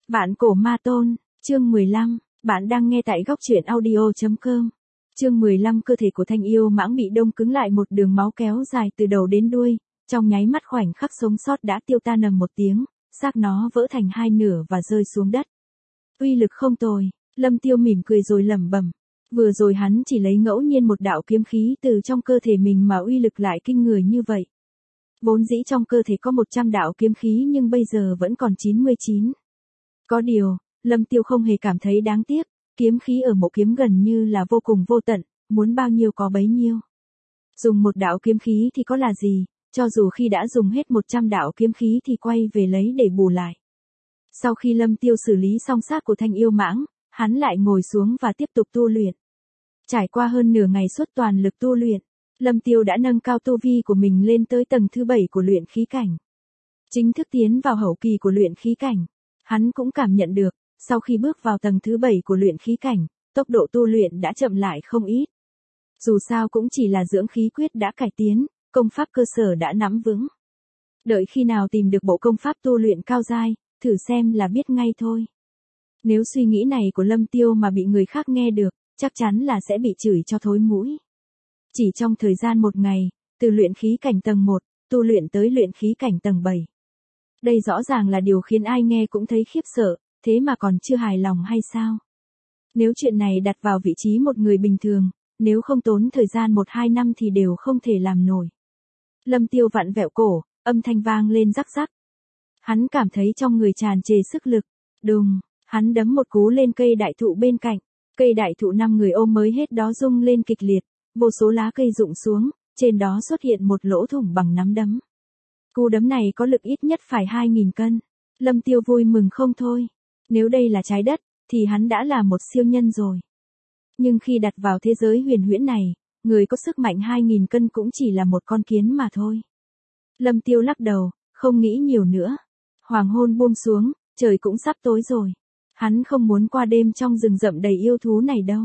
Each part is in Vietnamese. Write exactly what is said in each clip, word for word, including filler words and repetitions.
Vạn cổ ma tôn, chương mười lăm, bạn đang nghe tại góc truyện audio chấm com. Chương mười lăm cơ thể của thanh yêu mãng bị đông cứng lại một đường máu kéo dài từ đầu đến đuôi, trong nháy mắt khoảnh khắc sống sót đã tiêu tan ầm một tiếng, xác nó vỡ thành hai nửa và rơi xuống đất. Uy lực không tồi, Lâm Tiêu mỉm cười rồi lẩm bẩm. Vừa rồi hắn chỉ lấy ngẫu nhiên một đạo kiếm khí từ trong cơ thể mình mà uy lực lại kinh người như vậy. Vốn dĩ trong cơ thể có một trăm đạo kiếm khí nhưng bây giờ vẫn còn chín mươi chín. Có điều, Lâm Tiêu không hề cảm thấy đáng tiếc, kiếm khí ở mộ kiếm gần như là vô cùng vô tận, muốn bao nhiêu có bấy nhiêu. Dùng một đạo kiếm khí thì có là gì, cho dù khi đã dùng hết một trăm đạo kiếm khí thì quay về lấy để bù lại. Sau khi Lâm Tiêu xử lý xong xác của thanh yêu mãng, hắn lại ngồi xuống và tiếp tục tu luyện. Trải qua hơn nửa ngày suốt toàn lực tu luyện, Lâm Tiêu đã nâng cao tu vi của mình lên tới tầng thứ bảy của luyện khí cảnh. Chính thức tiến vào hậu kỳ của luyện khí cảnh. Hắn cũng cảm nhận được, sau khi bước vào tầng thứ bảy của luyện khí cảnh, tốc độ tu luyện đã chậm lại không ít. Dù sao cũng chỉ là dưỡng khí quyết đã cải tiến, công pháp cơ sở đã nắm vững. Đợi khi nào tìm được bộ công pháp tu luyện cao giai, thử xem là biết ngay thôi. Nếu suy nghĩ này của Lâm Tiêu mà bị người khác nghe được, chắc chắn là sẽ bị chửi cho thối mũi. Chỉ trong thời gian một ngày, từ luyện khí cảnh tầng một, tu luyện tới luyện khí cảnh tầng bảy. Đây rõ ràng là điều khiến ai nghe cũng thấy khiếp sợ, thế mà còn chưa hài lòng hay sao? Nếu chuyện này đặt vào vị trí một người bình thường, nếu không tốn thời gian một hai năm thì đều không thể làm nổi. Lâm Tiêu vặn vẹo cổ, âm thanh vang lên rắc rắc. Hắn cảm thấy trong người tràn trề sức lực, đùng, hắn đấm một cú lên cây đại thụ bên cạnh, cây đại thụ năm người ôm mới hết đó rung lên kịch liệt, vô số lá cây rụng xuống, trên đó xuất hiện một lỗ thủng bằng nắm đấm. Cú đấm này có lực ít nhất phải hai nghìn cân. Lâm Tiêu vui mừng không thôi. Nếu đây là trái đất, thì hắn đã là một siêu nhân rồi. Nhưng khi đặt vào thế giới huyền huyễn này, người có sức mạnh hai nghìn cân cũng chỉ là một con kiến mà thôi. Lâm Tiêu lắc đầu, không nghĩ nhiều nữa. Hoàng hôn buông xuống, trời cũng sắp tối rồi. Hắn không muốn qua đêm trong rừng rậm đầy yêu thú này đâu.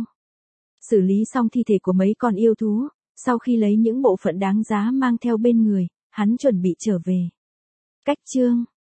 Xử lý xong thi thể của mấy con yêu thú, sau khi lấy những bộ phận đáng giá mang theo bên người, hắn chuẩn bị trở về. Cách chương